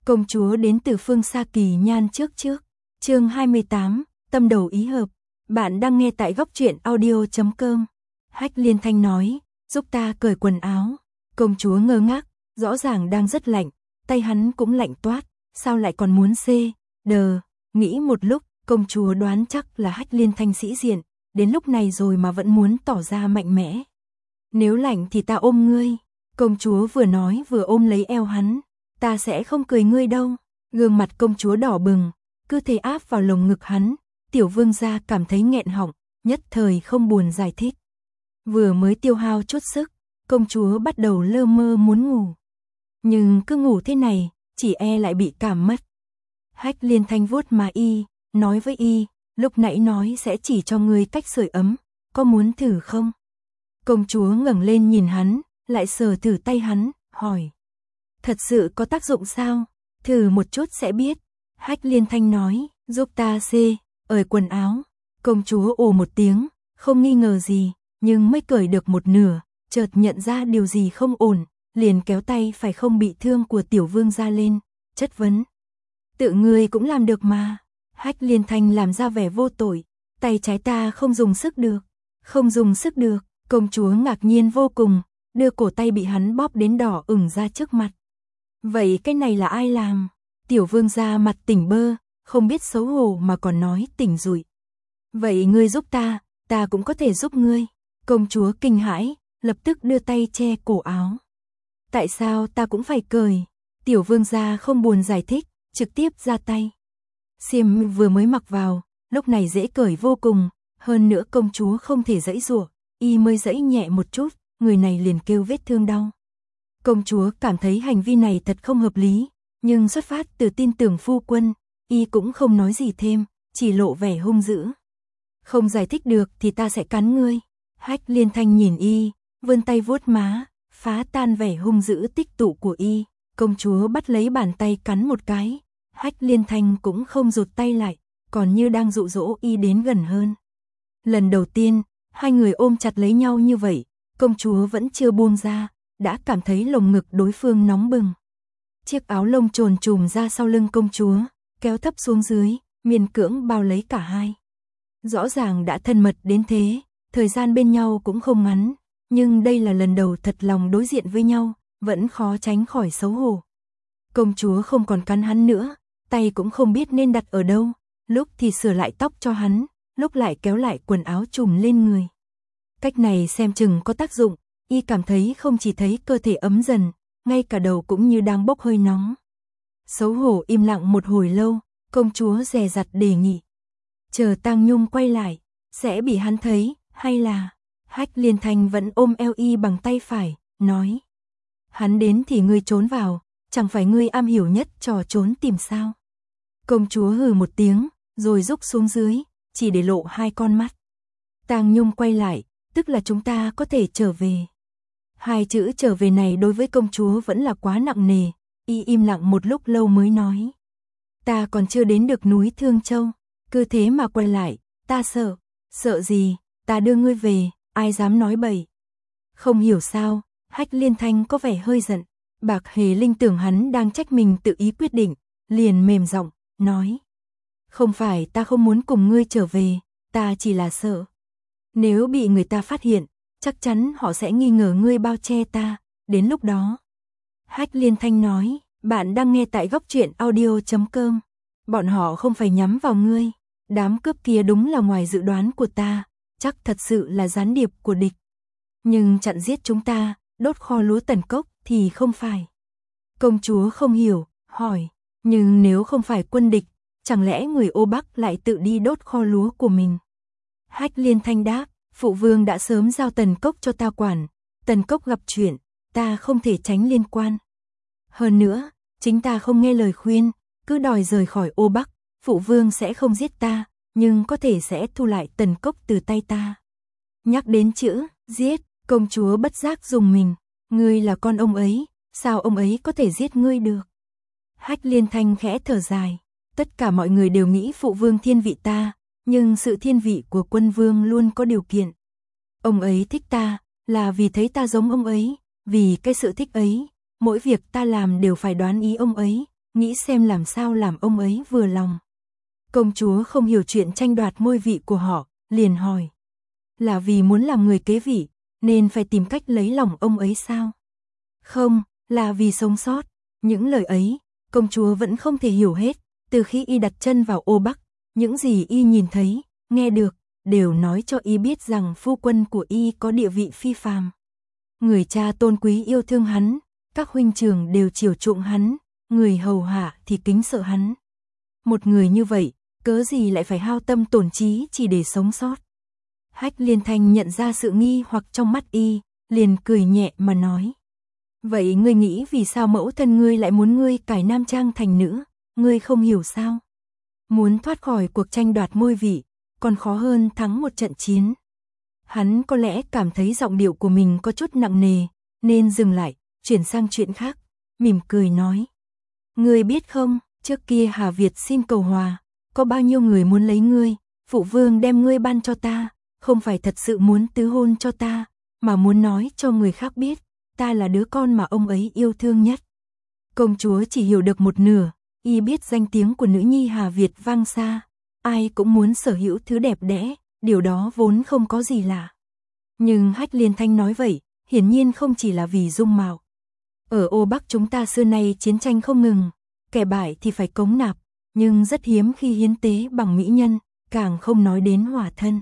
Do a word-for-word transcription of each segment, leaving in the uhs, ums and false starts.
Công chúa đến từ phương xa kỳ nhan trước trước. Chương hai mươi tám, tâm đầu ý hợp. Bạn đang nghe tại góc truyện audio chấm com. Hách Liên Thanh nói, giúp ta cởi quần áo. Công chúa ngơ ngác, rõ ràng đang rất lạnh, tay hắn cũng lạnh toát, sao lại còn muốn xê, đờ. Nghĩ một lúc, công chúa đoán chắc là Hách Liên Thanh sĩ diện, đến lúc này rồi mà vẫn muốn tỏ ra mạnh mẽ. Nếu lạnh thì ta ôm ngươi. Công chúa vừa nói vừa ôm lấy eo hắn. Ta sẽ không cười ngươi đâu. Gương mặt công chúa đỏ bừng, cứ thế áp vào lồng ngực hắn. Tiểu vương gia cảm thấy nghẹn họng, nhất thời không buồn giải thích. Vừa mới tiêu hao chút sức, công chúa bắt đầu lơ mơ muốn ngủ. Nhưng cứ ngủ thế này, chỉ e lại bị cảm mất. Hách Liên Thanh vuốt má y, nói với y, lúc nãy nói sẽ chỉ cho ngươi cách sưởi ấm, có muốn thử không? Công chúa ngẩng lên nhìn hắn, lại sờ thử tay hắn, hỏi. Thật sự có tác dụng sao? Thử một chút sẽ biết. Hách Liên Thanh nói, giúp ta xê, ởi quần áo. Công chúa ồ một tiếng, không nghi ngờ gì, nhưng mới cởi được một nửa, chợt nhận ra điều gì không ổn, liền kéo tay phải không bị thương của tiểu vương gia lên, chất vấn. Tự ngươi cũng làm được mà. Hách Liên Thanh làm ra vẻ vô tội, tay trái ta không dùng sức được. Không dùng sức được, công chúa ngạc nhiên vô cùng, đưa cổ tay bị hắn bóp đến đỏ ửng ra trước mặt. Vậy cái này là ai làm? Tiểu vương gia mặt tỉnh bơ, không biết xấu hổ mà còn nói tỉnh rụi. Vậy ngươi giúp ta, ta cũng có thể giúp ngươi. Công chúa kinh hãi, lập tức đưa tay che cổ áo. Tại sao ta cũng phải cởi? Tiểu vương gia không buồn giải thích, trực tiếp ra tay. Xiêm vừa mới mặc vào, lúc này dễ cởi vô cùng, hơn nữa công chúa không thể giãy giụa, y mới giãy nhẹ một chút, người này liền kêu vết thương đau. Công chúa cảm thấy hành vi này thật không hợp lý, nhưng xuất phát từ tin tưởng phu quân, y cũng không nói gì thêm, chỉ lộ vẻ hung dữ. Không giải thích được thì ta sẽ cắn ngươi. Hách Liên Thanh nhìn y, vươn tay vuốt má, phá tan vẻ hung dữ tích tụ của y. Công chúa bắt lấy bàn tay cắn một cái, Hách Liên Thanh cũng không rụt tay lại, còn như đang dụ dỗ y đến gần hơn. Lần đầu tiên, hai người ôm chặt lấy nhau như vậy, công chúa vẫn chưa buông ra, đã cảm thấy lồng ngực đối phương nóng bừng. Chiếc áo lông trồn trùm ra sau lưng công chúa, kéo thấp xuống dưới, miễn cưỡng bao lấy cả hai. Rõ ràng đã thân mật đến thế, thời gian bên nhau cũng không ngắn, nhưng đây là lần đầu thật lòng đối diện với nhau, vẫn khó tránh khỏi xấu hổ. Công chúa không còn cắn hắn nữa, tay cũng không biết nên đặt ở đâu, lúc thì sửa lại tóc cho hắn, lúc lại kéo lại quần áo trùm lên người. Cách này xem chừng có tác dụng, y cảm thấy không chỉ thấy cơ thể ấm dần, ngay cả đầu cũng như đang bốc hơi nóng. Xấu hổ im lặng một hồi lâu, công chúa dè dặt đề nghị. Chờ Tang Nhung quay lại, sẽ bị hắn thấy, hay là... Hách Liên Thanh vẫn ôm eo y bằng tay phải, nói. Hắn đến thì ngươi trốn vào, chẳng phải ngươi am hiểu nhất trò trốn tìm sao. Công chúa hừ một tiếng, rồi rúc xuống dưới, chỉ để lộ hai con mắt. Tang Nhung quay lại, tức là chúng ta có thể trở về. Hai chữ trở về này đối với công chúa vẫn là quá nặng nề, y im lặng một lúc lâu mới nói. Ta còn chưa đến được núi Thương Châu, cứ thế mà quay lại, ta sợ. Sợ gì, ta đưa ngươi về, ai dám nói bậy. Không hiểu sao, Hách Liên Thanh có vẻ hơi giận. Bạc Hề Linh tưởng hắn đang trách mình tự ý quyết định, liền mềm giọng, nói. Không phải ta không muốn cùng ngươi trở về, ta chỉ là sợ. Nếu bị người ta phát hiện, chắc chắn họ sẽ nghi ngờ ngươi bao che ta, đến lúc đó. Hách Liên Thanh nói, bạn đang nghe tại góc truyện audio chấm com. Bọn họ không phải nhắm vào ngươi, đám cướp kia đúng là ngoài dự đoán của ta, chắc thật sự là gián điệp của địch. Nhưng chặn giết chúng ta, đốt kho lúa Tần Cốc thì không phải. Công chúa không hiểu, hỏi, nhưng nếu không phải quân địch, chẳng lẽ người ô Bắc lại tự đi đốt kho lúa của mình? Hách Liên Thanh đáp, phụ vương đã sớm giao Tần Cốc cho ta quản, Tần Cốc gặp chuyện, ta không thể tránh liên quan. Hơn nữa, chính ta không nghe lời khuyên, cứ đòi rời khỏi ô Bắc, phụ vương sẽ không giết ta, nhưng có thể sẽ thu lại Tần Cốc từ tay ta. Nhắc đến chữ, giết, công chúa bất giác dùng mình, ngươi là con ông ấy, sao ông ấy có thể giết ngươi được? Hách Liên Thanh khẽ thở dài, tất cả mọi người đều nghĩ phụ vương thiên vị ta, nhưng sự thiên vị của quân vương luôn có điều kiện. Ông ấy thích ta, là vì thấy ta giống ông ấy, vì cái sự thích ấy, mỗi việc ta làm đều phải đoán ý ông ấy, nghĩ xem làm sao làm ông ấy vừa lòng. Công chúa không hiểu chuyện tranh đoạt ngôi vị của họ, liền hỏi. Là vì muốn làm người kế vị, nên phải tìm cách lấy lòng ông ấy sao? Không, là vì sống sót. Những lời ấy, công chúa vẫn không thể hiểu hết. Từ khi y đặt chân vào ô Bắc, những gì y nhìn thấy, nghe được, đều nói cho y biết rằng phu quân của y có địa vị phi phàm. Người cha tôn quý yêu thương hắn, các huynh trưởng đều chiều chuộng hắn, người hầu hạ thì kính sợ hắn. Một người như vậy, cớ gì lại phải hao tâm tổn trí chỉ để sống sót? Hách Liên Thanh nhận ra sự nghi hoặc trong mắt y, liền cười nhẹ mà nói. Vậy ngươi nghĩ vì sao mẫu thân ngươi lại muốn ngươi cải nam trang thành nữ, ngươi không hiểu sao? Muốn thoát khỏi cuộc tranh đoạt ngôi vị, còn khó hơn thắng một trận chiến. Hắn có lẽ cảm thấy giọng điệu của mình có chút nặng nề, nên dừng lại, chuyển sang chuyện khác, mỉm cười nói. Ngươi biết không, trước kia Hà Việt xin cầu hòa, có bao nhiêu người muốn lấy ngươi, phụ vương đem ngươi ban cho ta, không phải thật sự muốn tứ hôn cho ta, mà muốn nói cho người khác biết, ta là đứa con mà ông ấy yêu thương nhất. Công chúa chỉ hiểu được một nửa, y biết danh tiếng của nữ nhi Hà Việt vang xa, ai cũng muốn sở hữu thứ đẹp đẽ, điều đó vốn không có gì lạ. Nhưng Hách Liên Thanh nói vậy, hiển nhiên không chỉ là vì dung mạo. Ở ô Bắc chúng ta xưa nay chiến tranh không ngừng, kẻ bại thì phải cống nạp, nhưng rất hiếm khi hiến tế bằng mỹ nhân, càng không nói đến hỏa thân.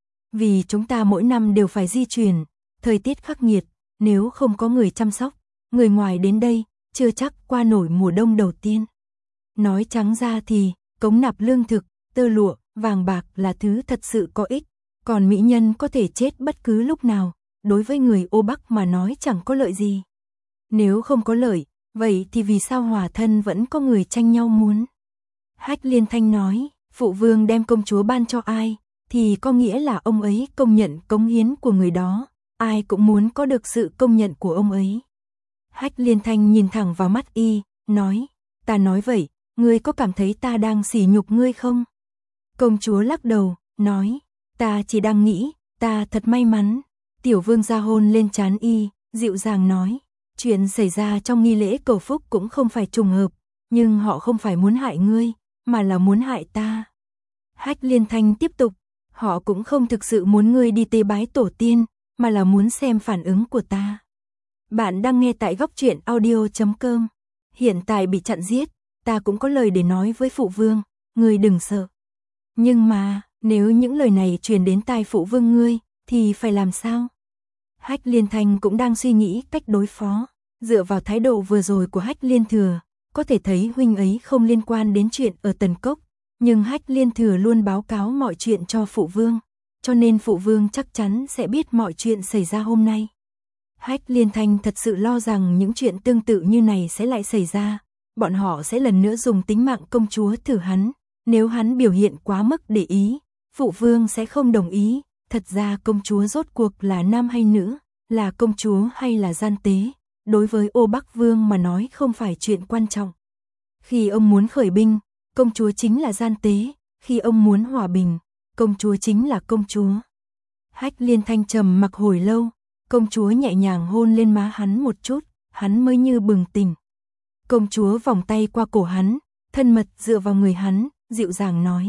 Vì chúng ta mỗi năm đều phải di chuyển, thời tiết khắc nghiệt, nếu không có người chăm sóc, người ngoài đến đây, chưa chắc qua nổi mùa đông đầu tiên. Nói trắng ra thì, cống nạp lương thực, tơ lụa, vàng bạc là thứ thật sự có ích, còn mỹ nhân có thể chết bất cứ lúc nào, đối với người ô Bắc mà nói chẳng có lợi gì. Nếu không có lợi, vậy thì vì sao hòa thân vẫn có người tranh nhau muốn? Hách Liên Thanh nói, phụ vương đem công chúa ban cho ai, thì có nghĩa là ông ấy công nhận cống hiến của người đó, ai cũng muốn có được sự công nhận của ông ấy. Hách Liên Thanh nhìn thẳng vào mắt y, nói, ta nói vậy, ngươi có cảm thấy ta đang sỉ nhục ngươi không? Công chúa lắc đầu, nói, ta chỉ đang nghĩ, ta thật may mắn. Tiểu vương gia hôn lên trán y, dịu dàng nói, chuyện xảy ra trong nghi lễ cầu phúc cũng không phải trùng hợp, nhưng họ không phải muốn hại ngươi, mà là muốn hại ta. Hách Liên Thanh tiếp tục, họ cũng không thực sự muốn ngươi đi tế bái tổ tiên, mà là muốn xem phản ứng của ta. Bạn đang nghe tại góc truyện audio chấm com. Hiện tại bị chặn giết, ta cũng có lời để nói với phụ vương, ngươi đừng sợ. Nhưng mà, nếu những lời này truyền đến tai phụ vương ngươi, thì phải làm sao? Hách Liên Thanh cũng đang suy nghĩ cách đối phó, dựa vào thái độ vừa rồi của Hách Liên Thừa, có thể thấy huynh ấy không liên quan đến chuyện ở Tần Cốc, nhưng Hách Liên Thừa luôn báo cáo mọi chuyện cho phụ vương, cho nên phụ vương chắc chắn sẽ biết mọi chuyện xảy ra hôm nay. Hách Liên Thanh thật sự lo rằng những chuyện tương tự như này sẽ lại xảy ra, bọn họ sẽ lần nữa dùng tính mạng công chúa thử hắn, nếu hắn biểu hiện quá mức để ý, phụ vương sẽ không đồng ý. Thật ra công chúa rốt cuộc là nam hay nữ, là công chúa hay là gian tế, đối với ô Bắc Vương mà nói không phải chuyện quan trọng. Khi ông muốn khởi binh, công chúa chính là gian tế, khi ông muốn hòa bình, công chúa chính là công chúa. Hách Liên Thanh trầm mặc hồi lâu, công chúa nhẹ nhàng hôn lên má hắn một chút, hắn mới như bừng tỉnh. Công chúa vòng tay qua cổ hắn, thân mật dựa vào người hắn, dịu dàng nói.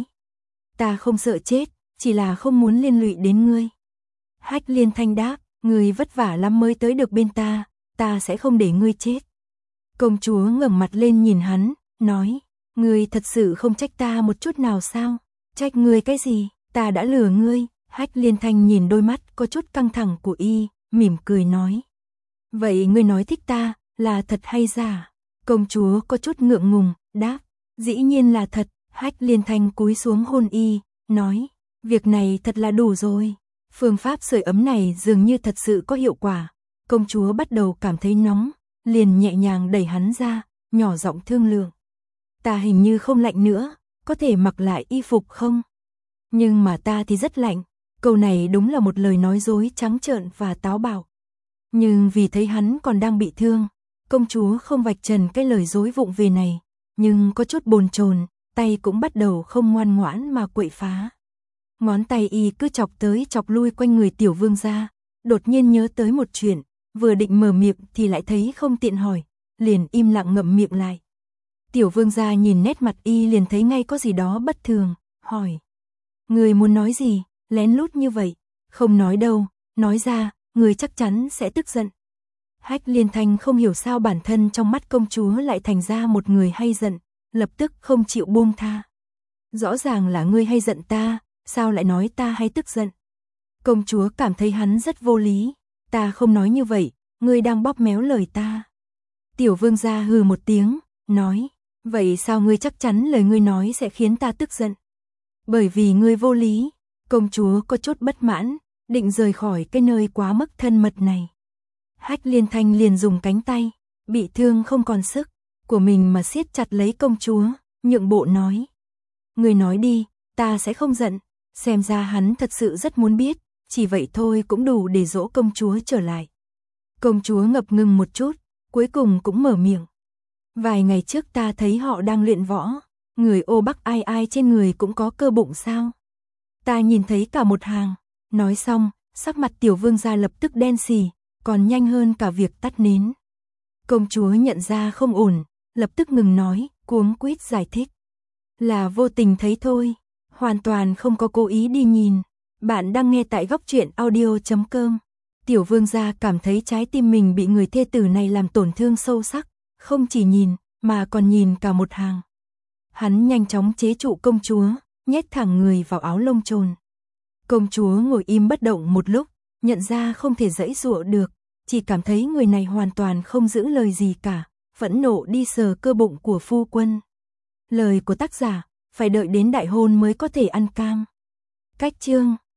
Ta không sợ chết, chỉ là không muốn liên lụy đến ngươi. Hách Liên Thanh đáp, ngươi vất vả lắm mới tới được bên ta, ta sẽ không để ngươi chết. Công chúa ngẩng mặt lên nhìn hắn, nói, ngươi thật sự không trách ta một chút nào sao? Trách ngươi cái gì, ta đã lừa ngươi. Hách Liên Thanh nhìn đôi mắt có chút căng thẳng của y, mỉm cười nói. Vậy ngươi nói thích ta, là thật hay giả? Công chúa có chút ngượng ngùng, đáp, dĩ nhiên là thật. Hách Liên Thanh cúi xuống hôn y, nói, việc này thật là đủ rồi. Phương pháp sưởi ấm này dường như thật sự có hiệu quả. Công chúa bắt đầu cảm thấy nóng, liền nhẹ nhàng đẩy hắn ra, nhỏ giọng thương lượng. Ta hình như không lạnh nữa, có thể mặc lại y phục không? Nhưng mà ta thì rất lạnh. Câu này đúng là một lời nói dối trắng trợn và táo bạo. Nhưng vì thấy hắn còn đang bị thương, công chúa không vạch trần cái lời dối vụng về này, nhưng có chút bồn chồn, tay cũng bắt đầu không ngoan ngoãn mà quậy phá. Ngón tay y cứ chọc tới chọc lui quanh người tiểu vương gia, đột nhiên nhớ tới một chuyện, vừa định mở miệng thì lại thấy không tiện hỏi, liền im lặng ngậm miệng lại. Tiểu vương gia nhìn nét mặt y liền thấy ngay có gì đó bất thường, hỏi. Người muốn nói gì, lén lút như vậy, không nói đâu, nói ra, người chắc chắn sẽ tức giận. Hách Liên Thanh không hiểu sao bản thân trong mắt công chúa lại thành ra một người hay giận, lập tức không chịu buông tha. Rõ ràng là ngươi hay giận ta, sao lại nói ta hay tức giận? Công chúa cảm thấy hắn rất vô lý, ta không nói như vậy, ngươi đang bóp méo lời ta. Tiểu vương gia hừ một tiếng, nói, vậy sao ngươi chắc chắn lời ngươi nói sẽ khiến ta tức giận? Bởi vì ngươi vô lý. Công chúa có chút bất mãn, định rời khỏi cái nơi quá mức thân mật này. Hách Liên Thanh liền dùng cánh tay, bị thương không còn sức, của mình mà siết chặt lấy công chúa, nhượng bộ nói. Ngươi nói đi, ta sẽ không giận. Xem ra hắn thật sự rất muốn biết, chỉ vậy thôi cũng đủ để dỗ công chúa trở lại. Công chúa ngập ngừng một chút, cuối cùng cũng mở miệng. Vài ngày trước ta thấy họ đang luyện võ, người ô Bắc ai ai trên người cũng có cơ bụng sao? Ta nhìn thấy cả một hàng. Nói xong, sắc mặt tiểu vương gia lập tức đen xì, còn nhanh hơn cả việc tắt nến. Công chúa nhận ra không ổn, lập tức ngừng nói, cuống quýt giải thích. Là vô tình thấy thôi, hoàn toàn không có cố ý đi nhìn. Bạn đang nghe tại góc truyện audio chấm com. Tiểu vương gia cảm thấy trái tim mình bị người thê tử này làm tổn thương sâu sắc, không chỉ nhìn, mà còn nhìn cả một hàng. Hắn nhanh chóng chế trụ công chúa, nhét thẳng người vào áo lông trồn. Công chúa ngồi im bất động một lúc, nhận ra không thể giãy giụa được, chỉ cảm thấy người này hoàn toàn không giữ lời gì cả, phẫn nộ đi sờ cơ bụng của phu quân. Lời của tác giả, phải đợi đến đại hôn mới có thể ăn cam. Cách chương